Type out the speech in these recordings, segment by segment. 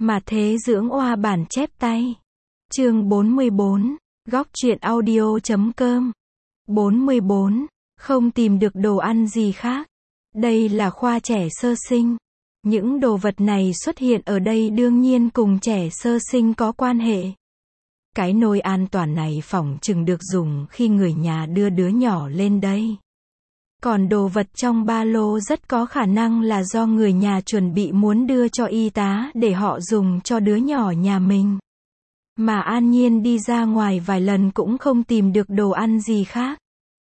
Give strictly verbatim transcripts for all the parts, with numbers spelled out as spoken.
Mà thế dưỡng oa bản chép tay. Chương bốn mươi bốn, góc truyện audio chấm com. bốn mươi bốn, không tìm được đồ ăn gì khác. Đây là khoa trẻ sơ sinh. Những đồ vật này xuất hiện ở đây đương nhiên cùng trẻ sơ sinh có quan hệ. Cái nôi an toàn này phỏng chừng được dùng khi người nhà đưa đứa nhỏ lên đây. Còn đồ vật trong ba lô rất có khả năng là do người nhà chuẩn bị muốn đưa cho y tá để họ dùng cho đứa nhỏ nhà mình. Mà An Nhiên đi ra ngoài vài lần cũng không tìm được đồ ăn gì khác.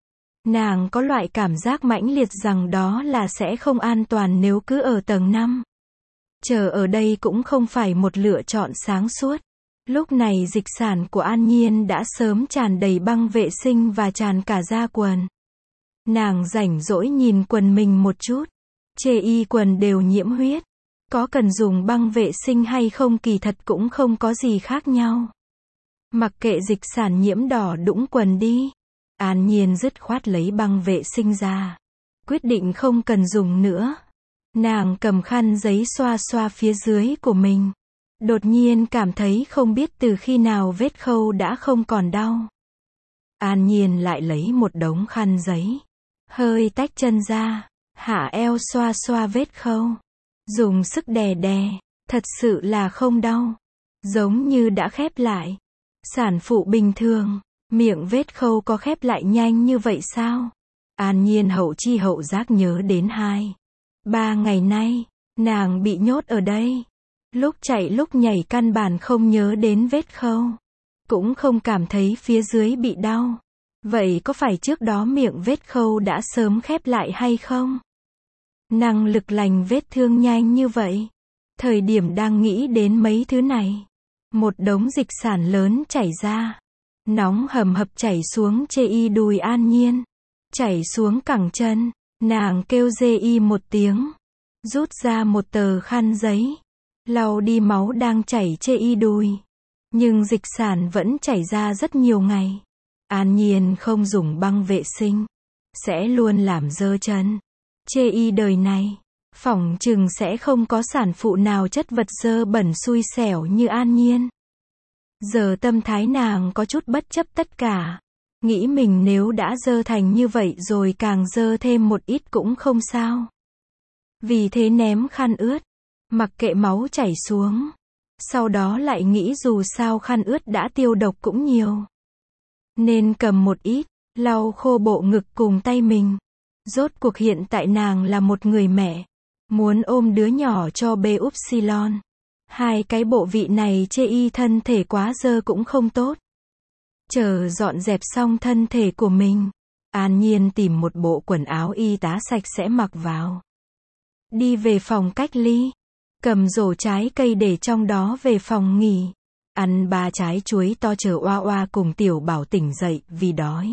Nàng có loại cảm giác mãnh liệt rằng đó là sẽ không an toàn nếu cứ ở tầng năm. Chờ ở đây cũng không phải một lựa chọn sáng suốt. Lúc này dịch sản của An Nhiên đã sớm tràn đầy băng vệ sinh và tràn cả da quần. Nàng rảnh rỗi nhìn quần mình một chút. Chê y quần đều nhiễm huyết. Có cần dùng băng vệ sinh hay không kỳ thật cũng không có gì khác nhau. Mặc kệ dịch sản nhiễm đỏ đũng quần đi. An Nhiên dứt khoát lấy băng vệ sinh ra. Quyết định không cần dùng nữa. Nàng cầm khăn giấy xoa xoa phía dưới của mình. Đột nhiên cảm thấy không biết từ khi nào vết khâu đã không còn đau. An Nhiên lại lấy một đống khăn giấy. Hơi tách chân ra. Hạ eo xoa xoa vết khâu. Dùng sức đè đè. Thật sự là không đau. Giống như đã khép lại. Sản phụ bình thường. Miệng vết khâu có khép lại nhanh như vậy sao? An Nhiên hậu chi hậu giác nhớ đến hai. Ba ngày nay. Nàng bị nhốt ở đây. Lúc chạy lúc nhảy căn bản không nhớ đến vết khâu. Cũng không cảm thấy phía dưới bị đau. Vậy có phải trước đó miệng vết khâu đã sớm khép lại hay không? Năng lực lành vết thương nhanh như vậy. Thời điểm đang nghĩ đến mấy thứ này. Một đống dịch sản lớn chảy ra. Nóng hầm hập chảy xuống chê y đùi An Nhiên. Chảy xuống cẳng chân. Nàng kêu dê y một tiếng. Rút ra một tờ khăn giấy. Lau đi máu đang chảy chê y đùi. Nhưng dịch sản vẫn chảy ra rất nhiều ngày. An Nhiên không dùng băng vệ sinh. Sẽ luôn làm dơ chân. Chê y đời này. Phỏng chừng sẽ không có sản phụ nào chất vật dơ bẩn xui xẻo như An Nhiên. Giờ tâm thái nàng có chút bất chấp tất cả. Nghĩ mình nếu đã dơ thành như vậy rồi càng dơ thêm một ít cũng không sao. Vì thế ném khăn ướt. Mặc kệ máu chảy xuống. Sau đó lại nghĩ dù sao khăn ướt đã tiêu độc cũng nhiều. Nên cầm một ít, lau khô bộ ngực cùng tay mình. Rốt cuộc hiện tại nàng là một người mẹ. Muốn ôm đứa nhỏ cho bê upsilon. Hai cái bộ vị này chê y thân thể quá dơ cũng không tốt. Chờ dọn dẹp xong thân thể của mình. An Nhiên tìm một bộ quần áo y tá sạch sẽ mặc vào. Đi về phòng cách ly. Cầm rổ trái cây để trong đó về phòng nghỉ. Ăn ba trái chuối to chờ oa oa cùng tiểu bảo tỉnh dậy vì đói.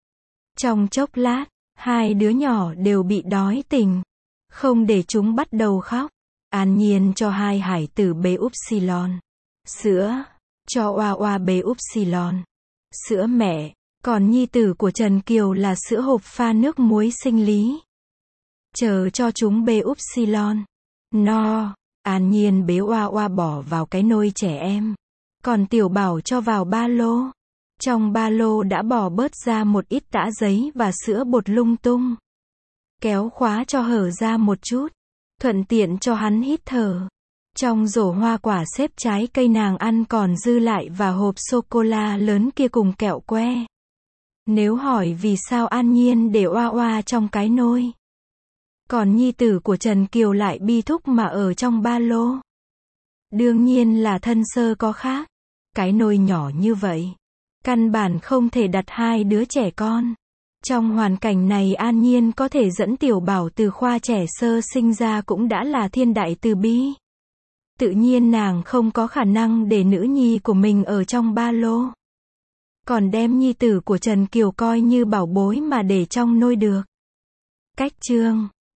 Trong chốc lát, hai đứa nhỏ đều bị đói tỉnh. Không để chúng bắt đầu khóc. An Nhiên cho hai hải tử bê upsilon. Sữa. Cho oa oa bê upsilon. Sữa mẹ. Còn nhi tử của Trần Kiều là sữa hộp pha nước muối sinh lý. Chờ cho chúng bê upsilon. No. An Nhiên bế oa oa bỏ vào cái nôi trẻ em. Còn tiểu bảo cho vào ba lô. Trong ba lô đã bỏ bớt ra một ít tã giấy và sữa bột lung tung. Kéo khóa cho hở ra một chút. Thuận tiện cho hắn hít thở. Trong rổ hoa quả xếp trái cây nàng ăn còn dư lại và hộp sô-cô-la lớn kia cùng kẹo que. Nếu hỏi vì sao An Nhiên để oa oa trong cái nôi. Còn nhi tử của Trần Kiều lại bi thúc mà ở trong ba lô. Đương nhiên là thân sơ có khác. Cái nôi nhỏ như vậy. Căn bản không thể đặt hai đứa trẻ con. Trong hoàn cảnh này An Nhiên có thể dẫn tiểu bảo từ khoa trẻ sơ sinh ra cũng đã là thiên đại từ bi. Tự nhiên nàng không có khả năng để nữ nhi của mình ở trong ba lô. Còn đem nhi tử của Trần Kiều coi như bảo bối mà để trong nôi được. Cách chương